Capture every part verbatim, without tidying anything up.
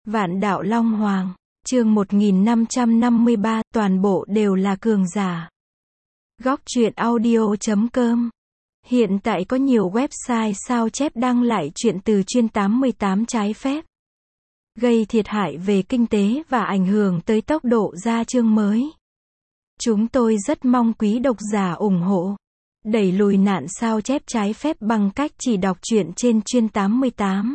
Vạn đạo Long Hoàng, chương một nghìn năm trăm năm mươi ba, toàn bộ đều là cường giả. Góc truyện audio chấm com. Hiện tại có nhiều website sao chép đăng lại truyện từ chuyên tám mươi tám trái phép, gây thiệt hại về kinh tế và ảnh hưởng tới tốc độ ra chương mới. Chúng tôi rất mong quý độc giả ủng hộ, đẩy lùi nạn sao chép trái phép bằng cách chỉ đọc truyện trên chuyên tám mươi tám.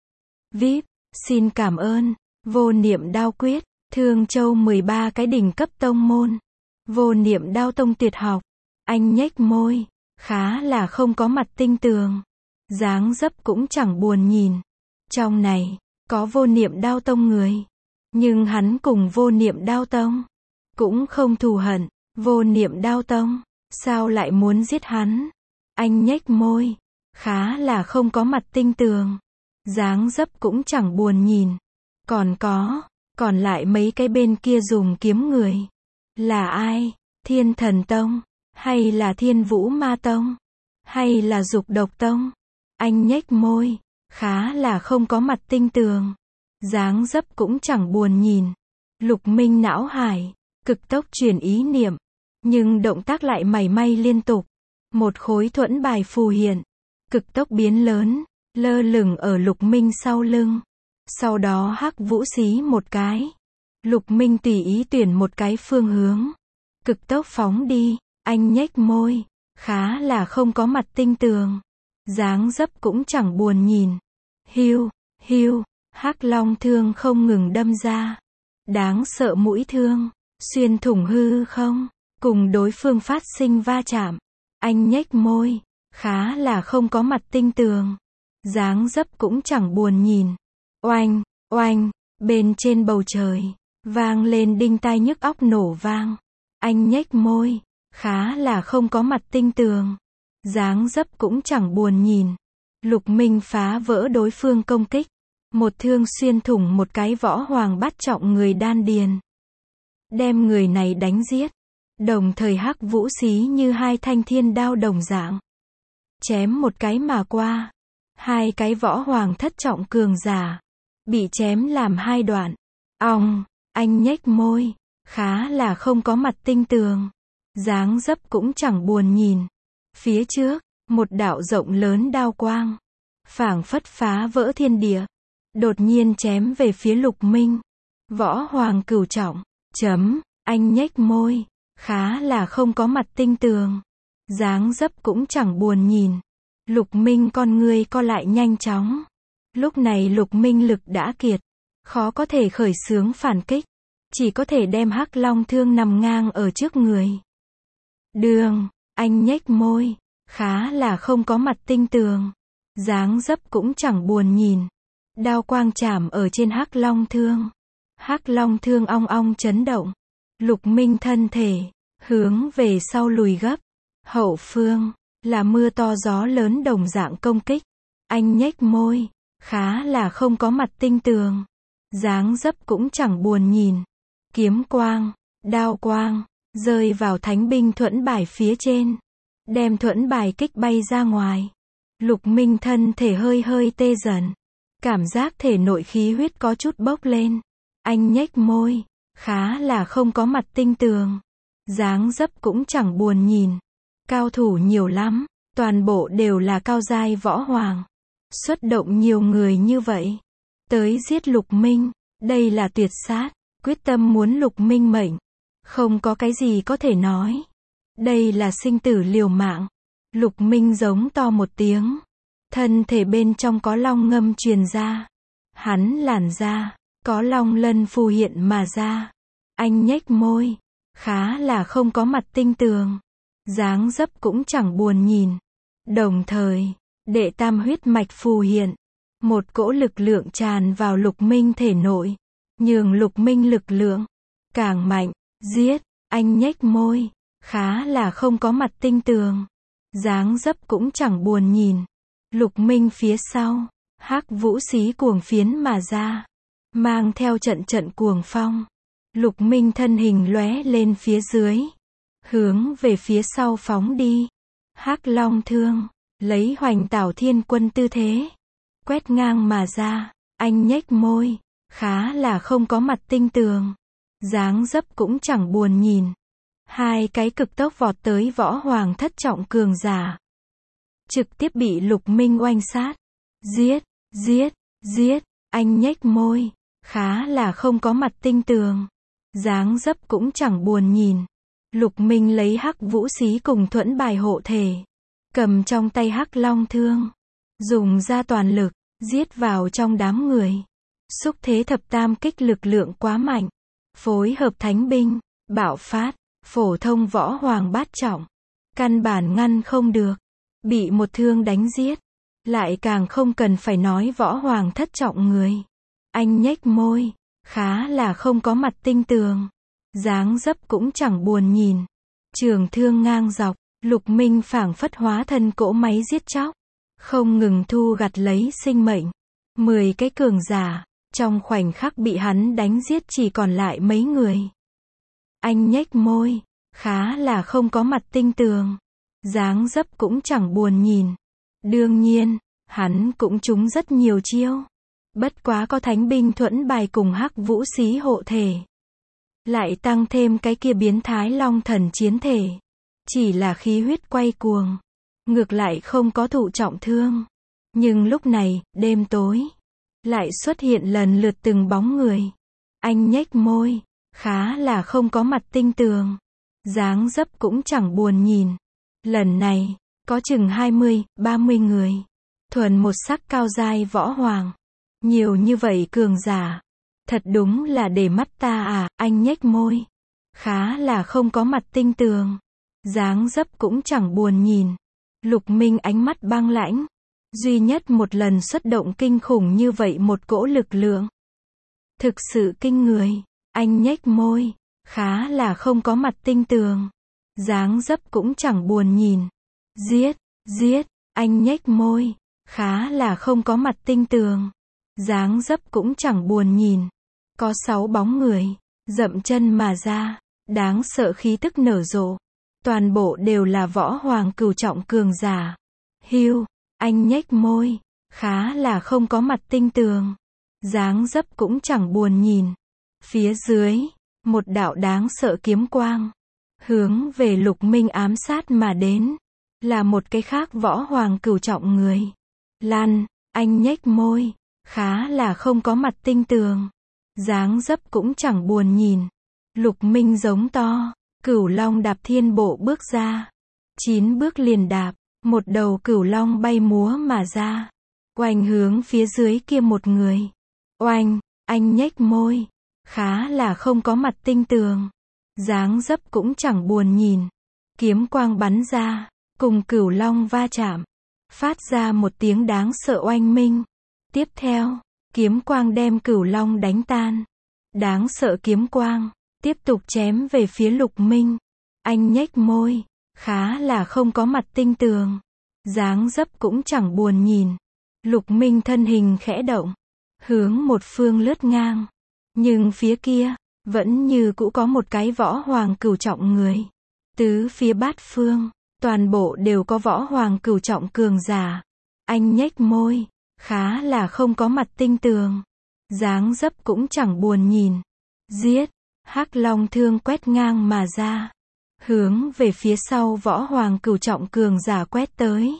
vê i pê, xin cảm ơn. Vô niệm đao quyết, Thương Châu mười ba cái đỉnh cấp tông môn. Vô niệm đao tông tuyệt học. Anh nhếch môi, khá là không có mặt tinh tường. Dáng dấp cũng chẳng buồn nhìn. Trong này, có vô niệm đao tông người. Nhưng hắn cùng vô niệm đao tông cũng không thù hận. Vô niệm đao tông, sao lại muốn giết hắn? Anh nhếch môi, khá là không có mặt tinh tường. Dáng dấp cũng chẳng buồn nhìn. Còn có, còn lại mấy cái bên kia dùng kiếm người. Là ai? Thiên Thần Tông? Hay là Thiên Vũ Ma Tông? Hay là Dục Độc Tông? Anh nhếch môi, khá là không có mặt tinh tường. Dáng dấp cũng chẳng buồn nhìn. Lục Minh não hải, cực tốc chuyển ý niệm. Nhưng động tác lại mảy may liên tục. Một khối thuẫn bài phù hiện. Cực tốc biến lớn, lơ lửng ở Lục Minh sau lưng. Sau đó hắc vũ xí một cái. Lục Minh tùy ý tuyển một cái phương hướng. Cực tốc phóng đi, anh nhếch môi, khá là không có mặt tinh tường. Dáng dấp cũng chẳng buồn nhìn. Hiu, hiu, hắc long thương không ngừng đâm ra. Đáng sợ mũi thương, xuyên thủng hư không, cùng đối phương phát sinh va chạm. Anh nhếch môi, khá là không có mặt tinh tường. Dáng dấp cũng chẳng buồn nhìn. Oanh, oanh, bên trên bầu trời, vang lên đinh tai nhức óc nổ vang. Anh nhếch môi, khá là không có mặt tinh tường. Dáng dấp cũng chẳng buồn nhìn. Lục Minh phá vỡ đối phương công kích. Một thương xuyên thủng một cái võ hoàng bát trọng người đan điền. Đem người này đánh giết. Đồng thời hắc vũ xí như hai thanh thiên đao đồng dạng. Chém một cái mà qua. Hai cái võ hoàng thất trọng cường giả bị chém làm hai đoạn. Ong, anh nhếch môi, khá là không có mặt tinh tường. Dáng dấp cũng chẳng buồn nhìn. Phía trước, một đạo rộng lớn đao quang, phảng phất phá vỡ thiên địa, đột nhiên chém về phía Lục Minh. Võ hoàng cửu trọng, chấm, anh nhếch môi, khá là không có mặt tinh tường. Dáng dấp cũng chẳng buồn nhìn. Lục Minh con ngươi co lại nhanh chóng. Lúc này Lục Minh lực đã kiệt, khó có thể khởi xướng phản kích, chỉ có thể đem hắc long thương nằm ngang ở trước người. Đường, anh nhếch môi, khá là không có mặt tinh tường. Dáng dấp cũng chẳng buồn nhìn. Đao quang chạm ở trên hắc long thương. Hắc long thương ong ong chấn động. Lục Minh thân thể hướng về sau lùi gấp. Hậu phương là mưa to gió lớn đồng dạng công kích. Anh nhếch môi, khá là không có mặt tinh tường. Dáng dấp cũng chẳng buồn nhìn. Kiếm quang, đao quang, rơi vào thánh binh thuẫn bài phía trên. Đem thuẫn bài kích bay ra ngoài. Lục Minh thân thể hơi hơi tê dần. Cảm giác thể nội khí huyết có chút bốc lên. Anh nhếch môi, khá là không có mặt tinh tường. Dáng dấp cũng chẳng buồn nhìn. Cao thủ nhiều lắm, toàn bộ đều là cao giai võ hoàng. Xuất động nhiều người như vậy, tới giết Lục Minh, đây là tuyệt sát, quyết tâm muốn Lục Minh mệnh. Không có cái gì có thể nói. Đây là sinh tử liều mạng. Lục Minh giống to một tiếng. Thân thể bên trong có long ngâm truyền ra. Hắn làn ra, có long lân phù hiện mà ra. Anh nhếch môi, khá là không có mặt tinh tường. Dáng dấp cũng chẳng buồn nhìn. Đồng thời, đệ tam huyết mạch phù hiện. Một cỗ lực lượng tràn vào Lục Minh thể nội. Nhường Lục Minh lực lượng càng mạnh. Giết, anh nhếch môi, khá là không có mặt tinh tường. Dáng dấp cũng chẳng buồn nhìn. Lục Minh phía sau, hắc vũ xí cuồng phiến mà ra. Mang theo trận trận cuồng phong. Lục Minh thân hình lóe lên phía dưới. Hướng về phía sau phóng đi. Hắc long thương, lấy hoành tảo thiên quân tư thế. Quét ngang mà ra, anh nhếch môi, khá là không có mặt tinh tường. Dáng dấp cũng chẳng buồn nhìn. Hai cái cực tốc vọt tới võ hoàng thất trọng cường giả. Trực tiếp bị Lục Minh oanh sát. Giết, giết, giết, anh nhếch môi. Khá là không có mặt tinh tường. Dáng dấp cũng chẳng buồn nhìn. Lục Minh lấy hắc vũ xí cùng thuẫn bài hộ thể. Cầm trong tay hắc long thương. Dùng ra toàn lực, giết vào trong đám người. Xúc thế thập tam kích lực lượng quá mạnh. Phối hợp thánh binh, bạo phát, phổ thông võ hoàng bát trọng. Căn bản ngăn không được. Bị một thương đánh giết. Lại càng không cần phải nói võ hoàng thất trọng người. Anh nhếch môi. Khá là không có mặt tinh tường. Dáng dấp cũng chẳng buồn nhìn. Trường thương ngang dọc. Lục Minh phảng phất hóa thân cỗ máy giết chóc. Không ngừng thu gặt lấy sinh mệnh. Mười cái cường giả. Trong khoảnh khắc bị hắn đánh giết chỉ còn lại mấy người. Anh nhếch môi. Khá là không có mặt tinh tường. Dáng dấp cũng chẳng buồn nhìn. Đương nhiên, hắn cũng trúng rất nhiều chiêu. Bất quá có thánh binh thuẫn bài cùng hắc vũ xí hộ thể. Lại tăng thêm cái kia biến thái long thần chiến thể. Chỉ là khí huyết quay cuồng. Ngược lại không có thụ trọng thương. Nhưng lúc này, đêm tối. Lại xuất hiện lần lượt từng bóng người. Anh nhếch môi. Khá là không có mặt tinh tường. Dáng dấp cũng chẳng buồn nhìn. Lần này, có chừng hai mươi, ba mươi người. Thuần một sắc cao giai võ hoàng. Nhiều như vậy cường giả. Thật đúng là để mắt ta à, anh nhếch môi. Khá là không có mặt tinh tường. Dáng dấp cũng chẳng buồn nhìn. Lục Minh ánh mắt băng lãnh. Duy nhất một lần xuất động kinh khủng như vậy một cỗ lực lượng. Thực sự kinh người. Anh nhếch môi. Khá là không có mặt tinh tường. Dáng dấp cũng chẳng buồn nhìn. Giết, giết, anh nhếch môi. Khá là không có mặt tinh tường. Dáng dấp cũng chẳng buồn nhìn. Có sáu bóng người. Dậm chân mà ra. Đáng sợ khí tức nở rộ. Toàn bộ đều là võ hoàng cửu trọng cường giả. Hiu, anh nhếch môi. Khá là không có mặt tinh tường. Dáng dấp cũng chẳng buồn nhìn. Phía dưới, một đạo đáng sợ kiếm quang. Hướng về Lục Minh ám sát mà đến. Là một cái khác võ hoàng cửu trọng người. Lăn, anh nhếch môi. Khá là không có mặt tinh tường. Dáng dấp cũng chẳng buồn nhìn. Lục Minh giống to. Cửu long đạp thiên bộ bước ra. Chín bước liền đạp. Một đầu cửu long bay múa mà ra. Oanh hướng phía dưới kia một người. Oanh, anh nhếch môi. Khá là không có mặt tinh tường. Dáng dấp cũng chẳng buồn nhìn. Kiếm quang bắn ra. Cùng cửu long va chạm. Phát ra một tiếng đáng sợ oanh minh. Tiếp theo, kiếm quang đem cửu long đánh tan. Đáng sợ kiếm quang. Tiếp tục chém về phía Lục Minh. Anh nhếch môi. Khá là không có mặt tinh tường. Dáng dấp cũng chẳng buồn nhìn. Lục Minh thân hình khẽ động. Hướng một phương lướt ngang. Nhưng phía kia, vẫn như cũ có một cái võ hoàng cửu trọng người. Tứ phía bát phương, toàn bộ đều có võ hoàng cửu trọng cường giả. Anh nhếch môi. Khá là không có mặt tinh tường. Dáng dấp cũng chẳng buồn nhìn. Giết. Hắc long thương quét ngang mà ra. Hướng về phía sau võ hoàng cửu trọng cường giả quét tới.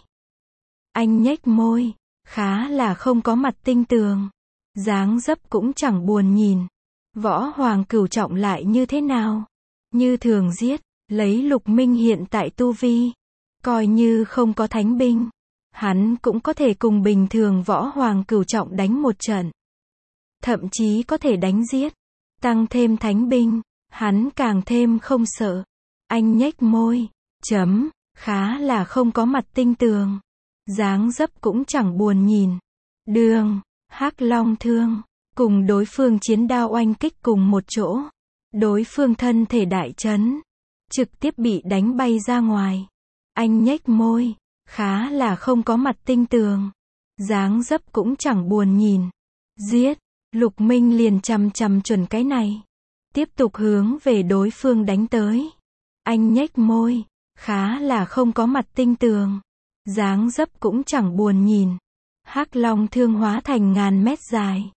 Anh nhếch môi. Khá là không có mặt tinh tường. Dáng dấp cũng chẳng buồn nhìn. Võ hoàng cửu trọng lại như thế nào? Như thường giết. Lấy Lục Minh hiện tại tu vi. Coi như không có thánh binh. Hắn cũng có thể cùng bình thường võ hoàng cửu trọng đánh một trận. Thậm chí có thể đánh giết. Tăng thêm thánh binh. Hắn càng thêm không sợ. Anh nhếch môi. Chấm. Khá là không có mặt tinh tường. Dáng dấp cũng chẳng buồn nhìn. Đường. Hắc long thương. Cùng đối phương chiến đao oanh kích cùng một chỗ. Đối phương thân thể đại chấn. Trực tiếp bị đánh bay ra ngoài. Anh nhếch môi. Khá là không có mặt tinh tường. Dáng dấp cũng chẳng buồn nhìn. Giết. Lục Minh liền chằm chằm chuẩn cái này. Tiếp tục hướng về đối phương đánh tới. Anh nhếch môi. Khá là không có mặt tinh tường. Dáng dấp cũng chẳng buồn nhìn. Hắc long thương hóa thành ngàn mét dài.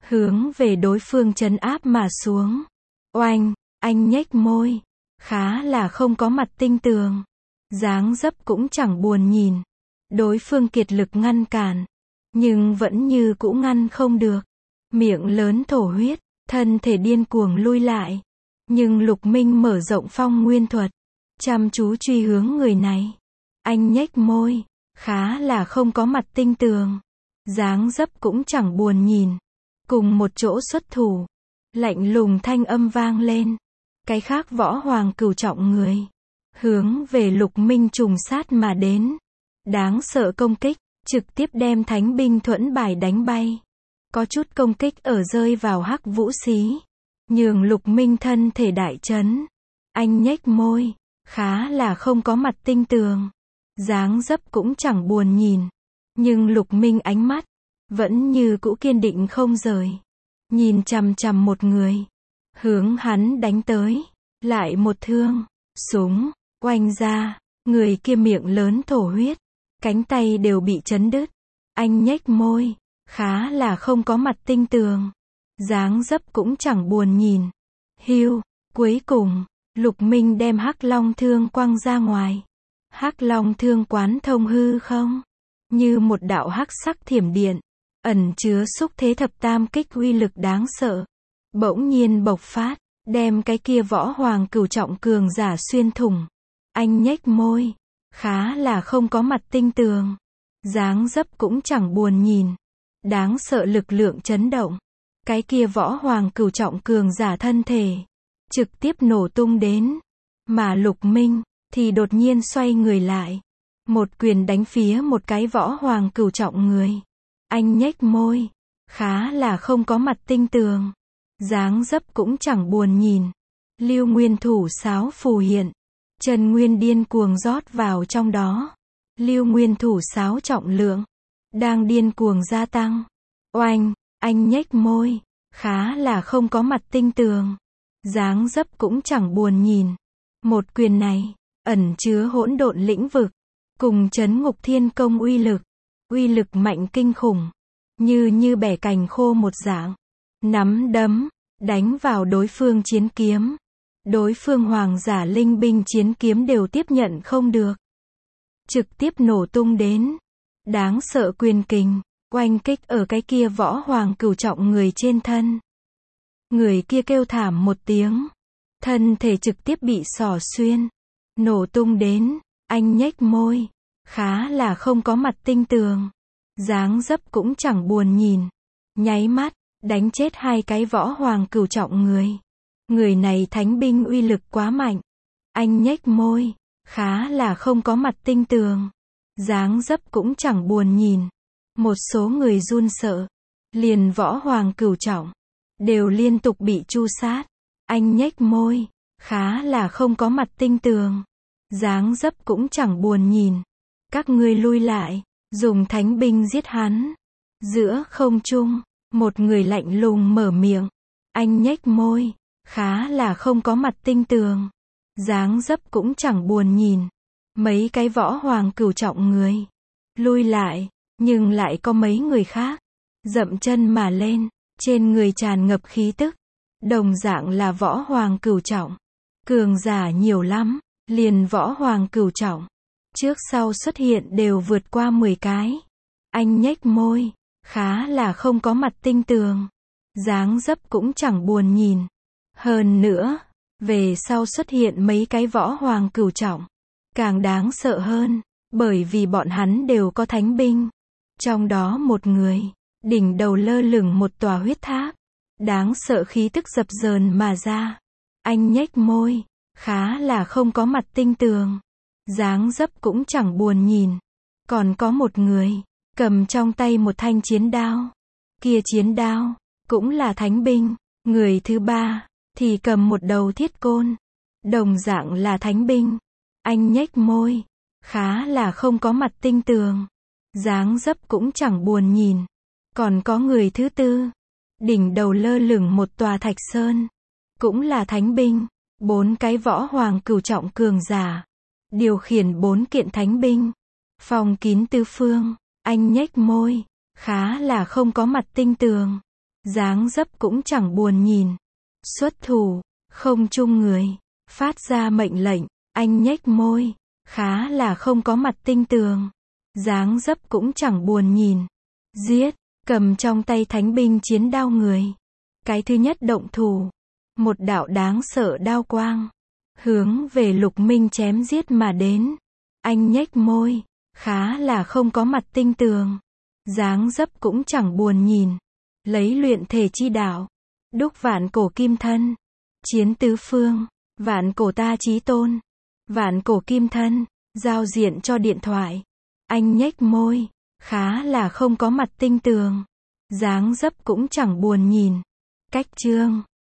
hướng về đối phương trấn áp mà xuống. Oanh, anh nhếch môi, khá là không có mặt tinh tường. Dáng dấp cũng chẳng buồn nhìn. Đối phương kiệt lực ngăn cản, nhưng vẫn như cũ ngăn không được. Miệng lớn thổ huyết, thân thể điên cuồng lui lại. Nhưng Lục Minh mở rộng phong nguyên thuật, chăm chú truy hướng người này. Anh nhếch môi, khá là không có mặt tinh tường. Dáng dấp cũng chẳng buồn nhìn. Cùng một chỗ xuất thủ, lạnh lùng thanh âm vang lên. Cái khác võ hoàng cửu trọng người, hướng về Lục Minh trùng sát mà đến. Đáng sợ công kích, trực tiếp đem thánh binh thuẫn bài đánh bay. Có chút công kích ở rơi vào hắc vũ xí, nhường Lục Minh thân thể đại chấn. Anh nhếch môi, khá là không có mặt tinh tường. Dáng dấp cũng chẳng buồn nhìn. Nhưng Lục Minh ánh mắt, vẫn như cũ kiên định không rời. Nhìn chằm chằm một người, hướng hắn đánh tới. Lại một thương, súng, oanh ra, người kia miệng lớn thổ huyết. Cánh tay đều bị chấn đứt. Anh nhếch môi, khá là không có mặt tinh tường. Dáng dấp cũng chẳng buồn nhìn. Hưu, cuối cùng, Lục Minh đem hắc long thương quăng ra ngoài. Hắc long thương quán thông hư không, như một đạo hắc sắc thiểm điện, ẩn chứa xúc thế thập tam kích uy lực đáng sợ. Bỗng nhiên bộc phát, đem cái kia võ hoàng cửu trọng cường giả xuyên thủng. Anh nhếch môi, khá là không có mặt tinh tường. Dáng dấp cũng chẳng buồn nhìn. Đáng sợ lực lượng chấn động. Cái kia võ hoàng cửu trọng cường giả thân thể, trực tiếp nổ tung đến. Mà Lục Minh, thì đột nhiên xoay người lại. Một quyền đánh phía một cái võ hoàng cửu trọng người. Anh nhếch môi, khá là không có mặt tinh tường. Dáng dấp cũng chẳng buồn nhìn. Lưu Nguyên thủ sáo phù hiện. Trần Nguyên điên cuồng rót vào trong đó. Lưu Nguyên thủ sáo trọng lượng, đang điên cuồng gia tăng. Oanh, anh nhếch môi, khá là không có mặt tinh tường. Dáng dấp cũng chẳng buồn nhìn. Một quyền này, ẩn chứa hỗn độn lĩnh vực, cùng chấn ngục thiên công uy lực. Uy lực mạnh kinh khủng, như như bẻ cành khô một dạng. Nắm đấm, đánh vào đối phương chiến kiếm. Đối phương hoàng giả linh binh chiến kiếm đều tiếp nhận không được. Trực tiếp nổ tung đến. Đáng sợ quyền kình, oanh kích ở cái kia võ hoàng cửu trọng người trên thân. Người kia kêu thảm một tiếng. Thân thể trực tiếp bị xỏ xuyên. Nổ tung đến. Anh nhếch môi, khá là không có mặt tinh tường. Dáng dấp cũng chẳng buồn nhìn. Nháy mắt, đánh chết hai cái võ hoàng cửu trọng người. Người này thánh binh uy lực quá mạnh. Anh nhếch môi, khá là không có mặt tinh tường. Dáng dấp cũng chẳng buồn nhìn. Một số người run sợ. Liền võ hoàng cửu trọng, đều liên tục bị tru sát. Anh nhếch môi, khá là không có mặt tinh tường. Dáng dấp cũng chẳng buồn nhìn. Các ngươi lui lại, dùng thánh binh giết hắn. Giữa không trung, một người lạnh lùng mở miệng. Anh nhếch môi, khá là không có mặt tinh tường. Dáng dấp cũng chẳng buồn nhìn. Mấy cái võ hoàng cửu trọng người lui lại, nhưng lại có mấy người khác dậm chân mà lên, trên người tràn ngập khí tức. Đồng dạng là võ hoàng cửu trọng, cường giả nhiều lắm, liền võ hoàng cửu trọng, trước sau xuất hiện đều vượt qua mười cái. Anh nhếch môi, khá là không có mặt tinh tường. Dáng dấp cũng chẳng buồn nhìn. Hơn nữa, về sau xuất hiện mấy cái võ hoàng cửu trọng, càng đáng sợ hơn, bởi vì bọn hắn đều có thánh binh. Trong đó một người, đỉnh đầu lơ lửng một tòa huyết tháp, đáng sợ khí tức dập dờn mà ra. Anh nhếch môi, khá là không có mặt tinh tường. Dáng dấp cũng chẳng buồn nhìn. Còn có một người, cầm trong tay một thanh chiến đao. Kia chiến đao, cũng là thánh binh. Người thứ ba, thì cầm một đầu thiết côn. Đồng dạng là thánh binh. Anh nhếch môi, khá là không có mặt tinh tường. Dáng dấp cũng chẳng buồn nhìn. Còn có người thứ tư, đỉnh đầu lơ lửng một tòa thạch sơn. Cũng là thánh binh. Bốn cái võ hoàng cửu trọng cường giả, điều khiển bốn kiện thánh binh. Phong kín tứ phương. Anh nhếch môi, khá là không có mặt tinh tường. dáng dấp cũng chẳng buồn nhìn. Xuất thủ, không chung người, phát ra mệnh lệnh, anh nhếch môi, khá là không có mặt tinh tường, dáng dấp cũng chẳng buồn nhìn. Giết, cầm trong tay thánh binh chiến đao người. Cái thứ nhất động thủ, một đạo đáng sợ đao quang, hướng về Lục Minh chém giết mà đến. Anh nhếch môi, khá là không có mặt tinh tường, dáng dấp cũng chẳng buồn nhìn. Lấy luyện thể chi đạo, đúc vạn cổ kim thân, chiến tứ phương, vạn cổ ta chí tôn, vạn cổ kim thân, giao diện cho điện thoại. Anh nhếch môi, khá là không có mặt tinh tường, dáng dấp cũng chẳng buồn nhìn. Cách chương